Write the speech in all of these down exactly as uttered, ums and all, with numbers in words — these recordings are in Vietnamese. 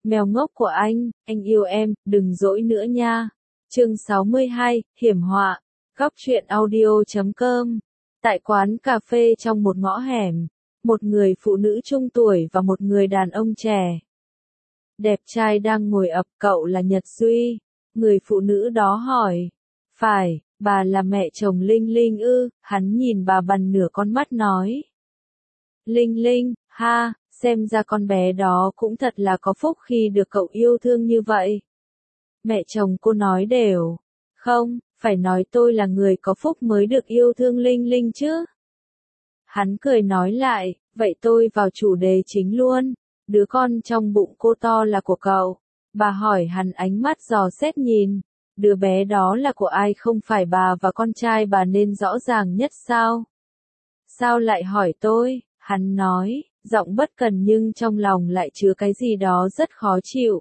Mèo ngốc của anh, anh yêu em, đừng dỗi nữa nha. Chương sáu mươi hai, hiểm họa. Góc truyện audio chấm com. Tại quán cà phê trong một ngõ hẻm, một người phụ nữ trung tuổi và một người đàn ông trẻ đẹp trai đang ngồi ập. Cậu là Nhật Duy? Người phụ nữ đó hỏi. Phải, bà là mẹ chồng Linh Linh ư? Hắn nhìn bà bằng nửa con mắt nói. Linh Linh, ha, xem ra con bé đó cũng thật là có phúc khi được cậu yêu thương như vậy. Mẹ chồng cô nói đều. Không, phải nói tôi là người có phúc mới được yêu thương Linh Linh chứ. Hắn cười nói lại, vậy tôi vào chủ đề chính luôn. Đứa con trong bụng cô to là của cậu. Bà hỏi hắn ánh mắt dò xét nhìn. Đứa bé đó là của ai, không phải bà và con trai bà nên rõ ràng nhất sao? Sao lại hỏi tôi? Hắn nói, giọng bất cần nhưng trong lòng lại chứa cái gì đó rất khó chịu.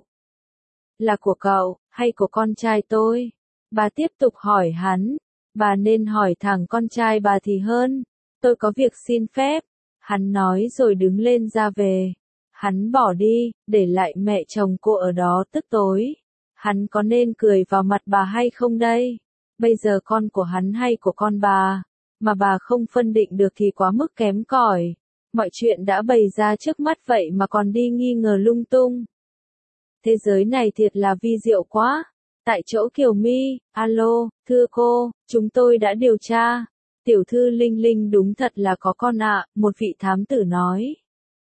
Là của cậu, hay của con trai tôi? Bà tiếp tục hỏi hắn. Bà nên hỏi thẳng con trai bà thì hơn. Tôi có việc xin phép. Hắn nói rồi đứng lên ra về. Hắn bỏ đi, để lại mẹ chồng cô ở đó tức tối. Hắn có nên cười vào mặt bà hay không đây? Bây giờ con của hắn hay của con bà, mà bà không phân định được thì quá mức kém cỏi. Mọi chuyện đã bày ra trước mắt vậy mà còn đi nghi ngờ lung tung. Thế giới này thiệt là vi diệu quá. Tại chỗ Kiều My, alo, thưa cô, chúng tôi đã điều tra. Tiểu thư Linh Linh đúng thật là có con ạ, một vị thám tử nói.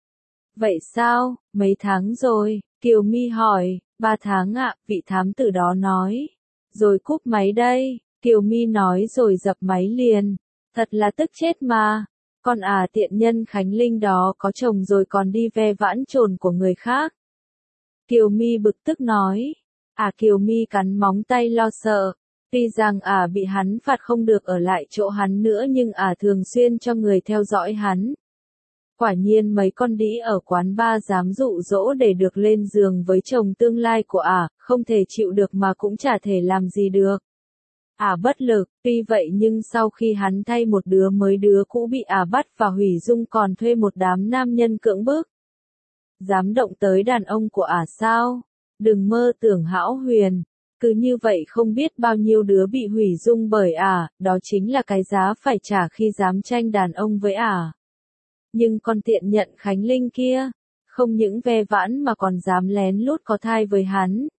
Vậy sao, mấy tháng rồi? Kiều My hỏi. Ba tháng ạ, vị thám tử đó nói. Rồi cúp máy đây. Kiều My nói rồi dập máy liền. Thật là tức chết mà. Con à, tiện nhân Khánh Linh đó có chồng rồi còn đi ve vãn chồn của người khác. Kiều My bực tức nói. À, Kiều My cắn móng tay lo sợ. Tuy rằng à bị hắn phạt không được ở lại chỗ hắn nữa nhưng à thường xuyên cho người theo dõi hắn. Quả nhiên mấy con đĩ ở quán bar dám dụ dỗ để được lên giường với chồng tương lai của ả, không thể chịu được mà cũng chả thể làm gì được. Ả bất lực, tuy vậy nhưng sau khi hắn thay một đứa mới, đứa cũ bị ả bắt và hủy dung còn thuê một đám nam nhân cưỡng bức. Dám động tới đàn ông của ả sao? Đừng mơ tưởng hão huyền. Cứ như vậy không biết bao nhiêu đứa bị hủy dung bởi ả, đó chính là cái giá phải trả khi dám tranh đàn ông với ả. Nhưng con tiện nhận Khánh Linh kia, không những ve vãn mà còn dám lén lút có thai với hắn.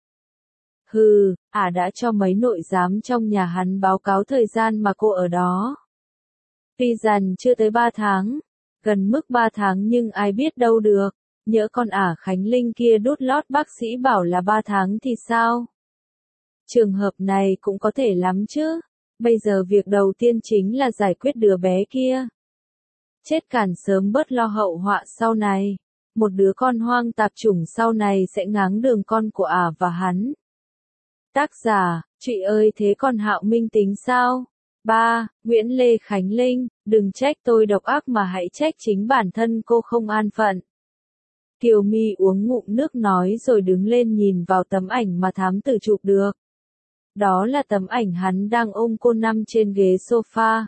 Hừ, ả đã cho mấy nội giám trong nhà hắn báo cáo thời gian mà cô ở đó. Tuy rằng chưa tới ba tháng, gần mức ba tháng nhưng ai biết đâu được, nhỡ con ả Khánh Linh kia đút lót bác sĩ bảo là ba tháng thì sao? Trường hợp này cũng có thể lắm chứ, bây giờ việc đầu tiên chính là giải quyết đứa bé kia. Chết cản sớm bớt lo hậu họa sau này. Một đứa con hoang tạp chủng sau này sẽ ngáng đường con của ả và hắn. Tác giả, Trụy ơi thế còn Hạo Minh tính sao? ba. Nguyễn Lê Khánh Linh, đừng trách tôi độc ác mà hãy trách chính bản thân cô không an phận. Kiều My uống ngụm nước nói rồi đứng lên nhìn vào tấm ảnh mà thám tử chụp được. Đó là tấm ảnh hắn đang ôm cô nằm trên ghế sofa.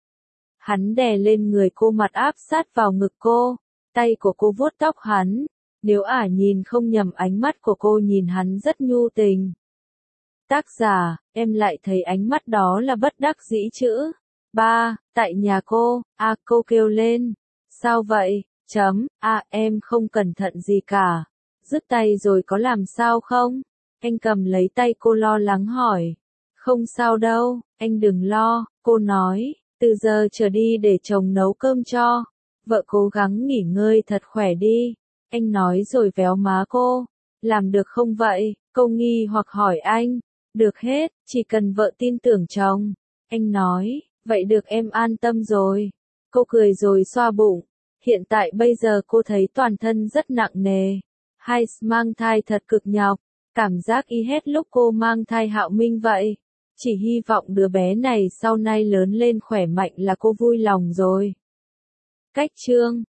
Hắn đè lên người cô, mặt áp sát vào ngực cô, tay của cô vuốt tóc hắn. Nếu ả nhìn không nhầm ánh mắt của cô nhìn hắn rất nhu tình. Tác giả, em lại thấy ánh mắt đó là bất đắc dĩ chữ. ba. Tại nhà cô, a à, cô kêu lên. Sao vậy? Chấm, a à, em không cẩn thận gì cả. Dứt tay rồi có làm sao không? Anh cầm lấy tay cô lo lắng hỏi. Không sao đâu, anh đừng lo, cô nói. Từ giờ trở đi để chồng nấu cơm cho. Vợ cố gắng nghỉ ngơi thật khỏe đi. Anh nói rồi véo má cô. Làm được không vậy? Cô nghi hoặc hỏi anh. Được hết, chỉ cần vợ tin tưởng chồng. Anh nói, vậy được, em an tâm rồi. Cô cười rồi xoa bụng. Hiện tại bây giờ cô thấy toàn thân rất nặng nề. Hai mang thai thật cực nhọc. Cảm giác y hết lúc cô mang thai Hạo Minh vậy. Chỉ hy vọng đứa bé này sau này lớn lên khỏe mạnh là cô vui lòng rồi. Cách chương